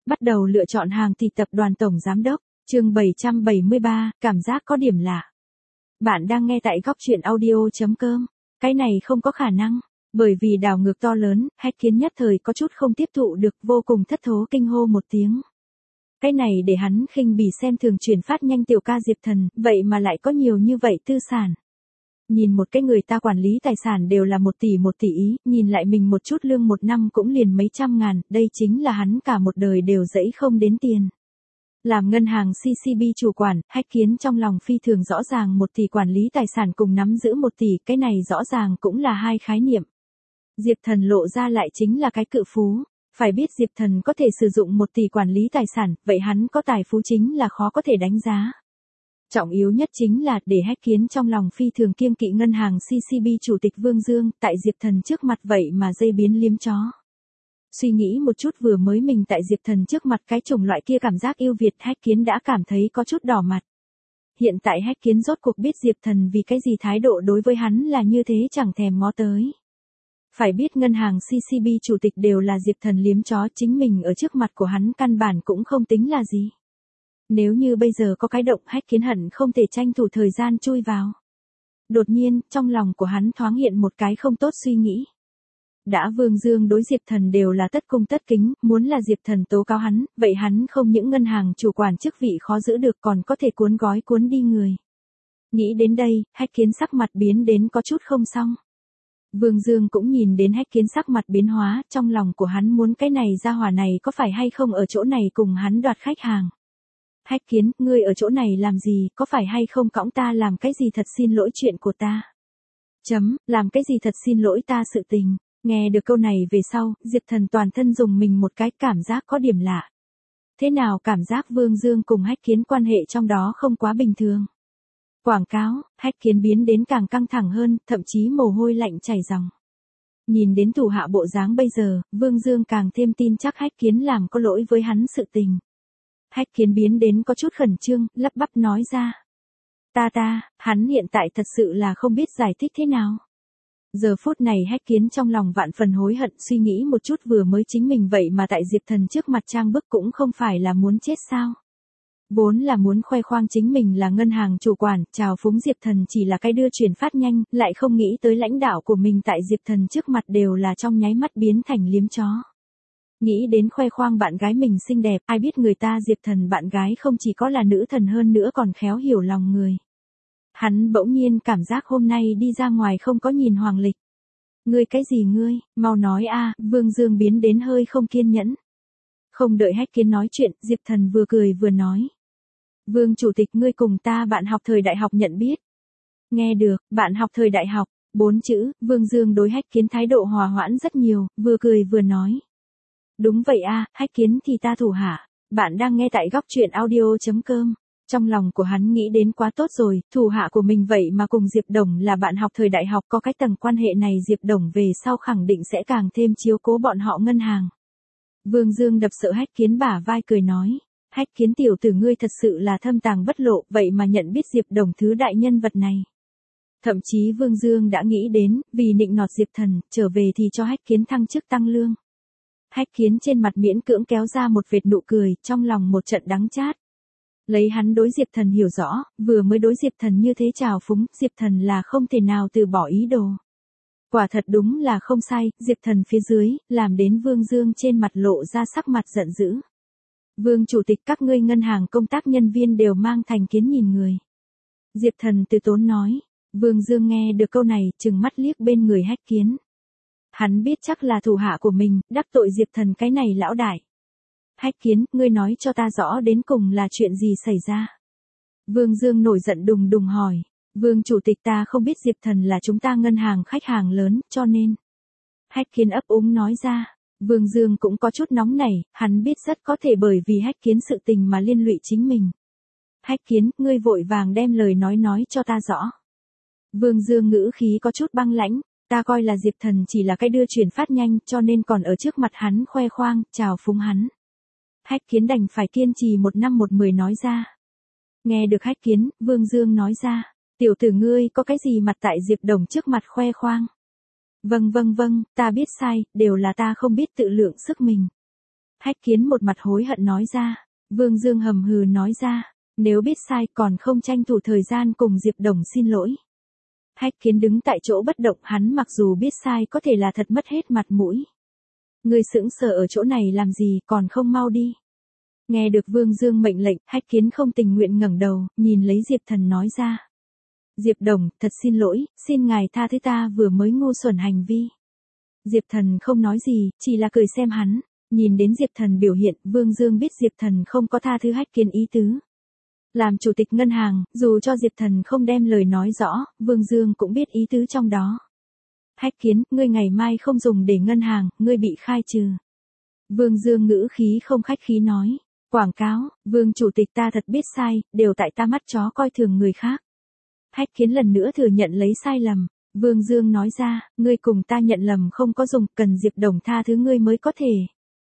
Bắt đầu lựa chọn hàng thì tập đoàn tổng giám đốc, chương 773, cảm giác có điểm lạ. Bạn đang nghe tại góc truyện audio.com. Cái này không có khả năng, bởi vì đảo ngược to lớn, Hách Kiến nhất thời có chút không tiếp thụ được, vô cùng thất thố kinh hô một tiếng. Cái này để hắn khinh bỉ xem thường chuyển phát nhanh tiểu ca Diệp Thần, vậy mà lại có nhiều như vậy tư sản. Nhìn một cái người ta quản lý tài sản đều là 1 tỷ ý, nhìn lại mình một chút lương một năm cũng liền mấy trăm ngàn, đây chính là hắn cả một đời đều dẫy không đến tiền. Làm ngân hàng CCB chủ quản, Hách Kiến trong lòng phi thường rõ ràng 1 tỷ quản lý tài sản cùng nắm giữ 1 tỷ, cái này rõ ràng cũng là hai khái niệm. Diệp Thần lộ ra lại chính là cái cự phú. Phải biết Diệp Thần có thể sử dụng 1 tỷ quản lý tài sản, vậy hắn có tài phú chính là khó có thể đánh giá. Trọng yếu nhất chính là để Hách Kiến trong lòng phi thường kiêng kỵ ngân hàng CCB chủ tịch Vương Dương, tại Diệp Thần trước mặt vậy mà dây biến liếm chó. Suy nghĩ một chút vừa mới mình tại Diệp Thần trước mặt cái chủng loại kia cảm giác yêu Việt, Hách Kiến đã cảm thấy có chút đỏ mặt. Hiện tại Hách Kiến rốt cuộc biết Diệp Thần vì cái gì thái độ đối với hắn là như thế chẳng thèm ngó tới. Phải biết ngân hàng CCB chủ tịch đều là Diệp Thần liếm chó, chính mình ở trước mặt của hắn căn bản cũng không tính là gì. Nếu như bây giờ có cái động, Hách Kiến hận không thể tranh thủ thời gian chui vào. Đột nhiên, trong lòng của hắn thoáng hiện một cái không tốt suy nghĩ. Đã Vương Dương đối Diệp Thần đều là tất cung tất kính, muốn là Diệp Thần tố cáo hắn, vậy hắn không những ngân hàng chủ quản chức vị khó giữ được còn có thể cuốn gói cuốn đi người. Nghĩ đến đây, Hách Kiến sắc mặt biến đến có chút không xong. Vương Dương cũng nhìn đến Hách Kiến sắc mặt biến hóa, trong lòng của hắn muốn cái này gia hỏa này có phải hay không ở chỗ này cùng hắn đoạt khách hàng. Hách Kiến, ngươi ở chỗ này làm gì, có phải hay không cõng ta làm cái gì thật xin lỗi chuyện của ta. Làm cái gì thật xin lỗi ta sự tình. Nghe được câu này về sau, Diệp Thần toàn thân dùng mình một cái, cảm giác có điểm lạ. Thế nào cảm giác Vương Dương cùng Hách Kiến quan hệ trong đó không quá bình thường. Quảng cáo, Hách Kiến biến đến càng căng thẳng hơn, thậm chí mồ hôi lạnh chảy ròng. Nhìn đến thủ hạ bộ dáng bây giờ, Vương Dương càng thêm tin chắc Hách Kiến làm có lỗi với hắn sự tình. Hách Kiến biến đến có chút khẩn trương, lắp bắp nói ra. Hắn hiện tại thật sự là không biết giải thích thế nào. Giờ phút này Hách Kiến trong lòng vạn phần hối hận, suy nghĩ một chút vừa mới chính mình vậy mà tại Diệp Thần trước mặt trang bức cũng không phải là muốn chết sao. Vốn là muốn khoe khoang chính mình là ngân hàng chủ quản, chào phúng Diệp Thần chỉ là cái đưa chuyển phát nhanh, lại không nghĩ tới lãnh đạo của mình tại Diệp Thần trước mặt đều là trong nháy mắt biến thành liếm chó. Nghĩ đến khoe khoang bạn gái mình xinh đẹp, ai biết người ta Diệp Thần bạn gái không chỉ có là nữ thần hơn nữa còn khéo hiểu lòng người. Hắn bỗng nhiên cảm giác hôm nay đi ra ngoài không có nhìn hoàng lịch. Ngươi cái gì ngươi, mau nói a. Vương Dương biến đến hơi không kiên nhẫn. Không đợi Hách Kiến nói chuyện, Diệp Thần vừa cười vừa nói. Vương chủ tịch, ngươi cùng ta bạn học thời đại học nhận biết. Nghe được, bạn học thời đại học, 4 chữ, Vương Dương đối Hách Kiến thái độ hòa hoãn rất nhiều, vừa cười vừa nói. Đúng vậy a, Hách Kiến thì ta thủ hạ. Bạn đang nghe tại góc truyện audio.com. Trong lòng của hắn nghĩ đến quá tốt rồi, thủ hạ của mình vậy mà cùng Diệp Đồng là bạn học thời đại học, có cái tầng quan hệ này Diệp Đồng về sau khẳng định sẽ càng thêm chiếu cố bọn họ ngân hàng. Vương Dương đập sợ Hách Kiến bả vai cười nói. Hách Kiến tiểu tử ngươi thật sự là thâm tàng bất lộ, vậy mà nhận biết Diệp Đồng thứ đại nhân vật này. Thậm chí Vương Dương đã nghĩ đến, vì nịnh nọt Diệp Thần, trở về thì cho Hách Kiến thăng chức tăng lương. Hách Kiến trên mặt miễn cưỡng kéo ra một vệt nụ cười, trong lòng một trận đắng chát. Lấy hắn đối Diệp Thần hiểu rõ, vừa mới đối Diệp Thần như thế chào phúng, Diệp Thần là không thể nào từ bỏ ý đồ. Quả thật đúng là không sai, Diệp Thần phía dưới, làm đến Vương Dương trên mặt lộ ra sắc mặt giận dữ. Vương chủ tịch, các ngươi ngân hàng công tác nhân viên đều mang thành kiến nhìn người. Diệp Thần từ tốn nói. Vương Dương nghe được câu này, trừng mắt liếc bên người Hách Kiến. Hắn biết chắc là thủ hạ của mình, đắc tội Diệp Thần cái này lão đại. Hách Kiến, ngươi nói cho ta rõ đến cùng là chuyện gì xảy ra. Vương Dương nổi giận đùng đùng hỏi. Vương chủ tịch, ta không biết Diệp Thần là chúng ta ngân hàng khách hàng lớn, cho nên. Hách Kiến ấp úng nói ra. Vương Dương cũng có chút nóng nảy, hắn biết rất có thể bởi vì Hách Kiến sự tình mà liên lụy chính mình. Hách Kiến, ngươi vội vàng đem lời nói cho ta rõ. Vương Dương ngữ khí có chút băng lãnh, ta coi là Diệp Thần chỉ là cái đưa chuyển phát nhanh, cho nên còn ở trước mặt hắn khoe khoang, chào phúng hắn. Hách Kiến đành phải kiên trì 1 năm 1 mười nói ra. Nghe được Hách Kiến, Vương Dương nói ra, tiểu tử ngươi có cái gì mặt tại Diệp Đồng trước mặt khoe khoang. Vâng, ta biết sai, đều là ta không biết tự lượng sức mình. Hách Kiến một mặt hối hận nói ra. Vương Dương hầm hừ nói ra, nếu biết sai còn không tranh thủ thời gian cùng Diệp Đồng xin lỗi. Hách Kiến đứng tại chỗ bất động, hắn mặc dù biết sai có thể là thật mất hết mặt mũi. Ngươi sững sờ ở chỗ này làm gì, còn không mau đi. Nghe được Vương Dương mệnh lệnh, Hách Kiến không tình nguyện ngẩng đầu, nhìn lấy Diệp Thần nói ra. Diệp Đồng, thật xin lỗi, xin ngài tha thứ ta vừa mới ngu xuẩn hành vi. Diệp Thần không nói gì, chỉ là cười xem hắn. Nhìn đến Diệp Thần biểu hiện, Vương Dương biết Diệp Thần không có tha thứ Hách Kiến ý tứ. Làm chủ tịch ngân hàng, dù cho Diệp Thần không đem lời nói rõ, Vương Dương cũng biết ý tứ trong đó. Hách Kiến, ngươi ngày mai không dùng để ngân hàng, ngươi bị khai trừ. Vương Dương ngữ khí không khách khí nói. Quảng cáo, Vương chủ tịch ta thật biết sai, đều tại ta mắt chó coi thường người khác. Hách Kiến lần nữa thừa nhận lấy sai lầm. Vương Dương nói ra, ngươi cùng ta nhận lầm không có dùng, cần Diệp Đồng tha thứ ngươi mới có thể.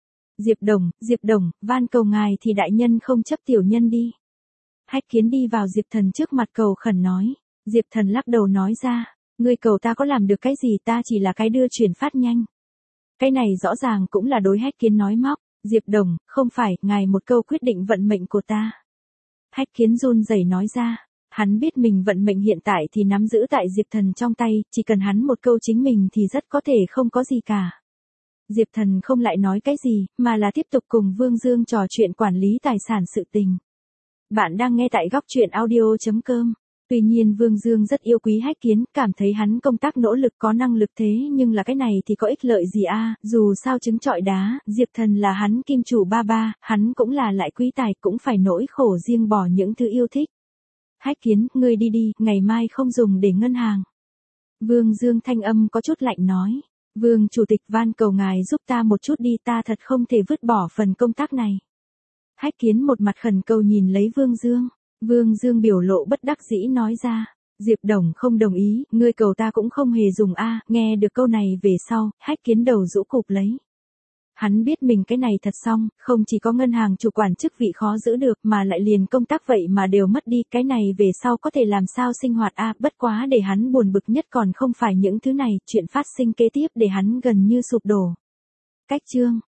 Diệp Đồng, van cầu ngài thì đại nhân không chấp tiểu nhân đi. Hách Kiến đi vào Diệp Thần trước mặt cầu khẩn nói. Diệp Thần lắc đầu nói ra, ngươi cầu ta có làm được cái gì, ta chỉ là cái đưa chuyển phát nhanh. Cái này rõ ràng cũng là đối Hách Kiến nói móc. Diệp Đồng, không phải, ngài một câu quyết định vận mệnh của ta. Hách Kiến run rẩy nói ra, hắn biết mình vận mệnh hiện tại thì nắm giữ tại Diệp Thần trong tay, chỉ cần hắn một câu chính mình thì rất có thể không có gì cả. Diệp Thần không lại nói cái gì, mà là tiếp tục cùng Vương Dương trò chuyện quản lý tài sản sự tình. Bạn đang nghe tại góc truyện audio.com. Tuy nhiên Vương Dương rất yêu quý Hách Kiến, cảm thấy hắn công tác nỗ lực có năng lực thế nhưng là cái này thì có ích lợi gì a? Dù sao trứng trọi đá, Diệp Thần là hắn kim chủ ba ba, hắn cũng là lại quý tài, cũng phải nỗi khổ riêng bỏ những thứ yêu thích. Hách Kiến, ngươi đi đi, ngày mai không dùng để ngân hàng. Vương Dương thanh âm có chút lạnh nói. Vương chủ tịch, van cầu ngài giúp ta một chút đi, ta thật không thể vứt bỏ phần công tác này. Hách Kiến một mặt khẩn cầu nhìn lấy Vương Dương. Vương Dương biểu lộ bất đắc dĩ nói ra. Diệp Đồng không đồng ý, ngươi cầu ta cũng không hề dùng a. Nghe được câu này về sau, Hách Kiến đầu rũ cụp lấy. Hắn biết mình cái này thật xong, không chỉ có ngân hàng chủ quản chức vị khó giữ được mà lại liền công tác vậy mà đều mất đi, cái này về sau có thể làm sao sinh hoạt a. Bất quá để hắn buồn bực nhất còn không phải những thứ này, chuyện phát sinh kế tiếp để hắn gần như sụp đổ. Cách chương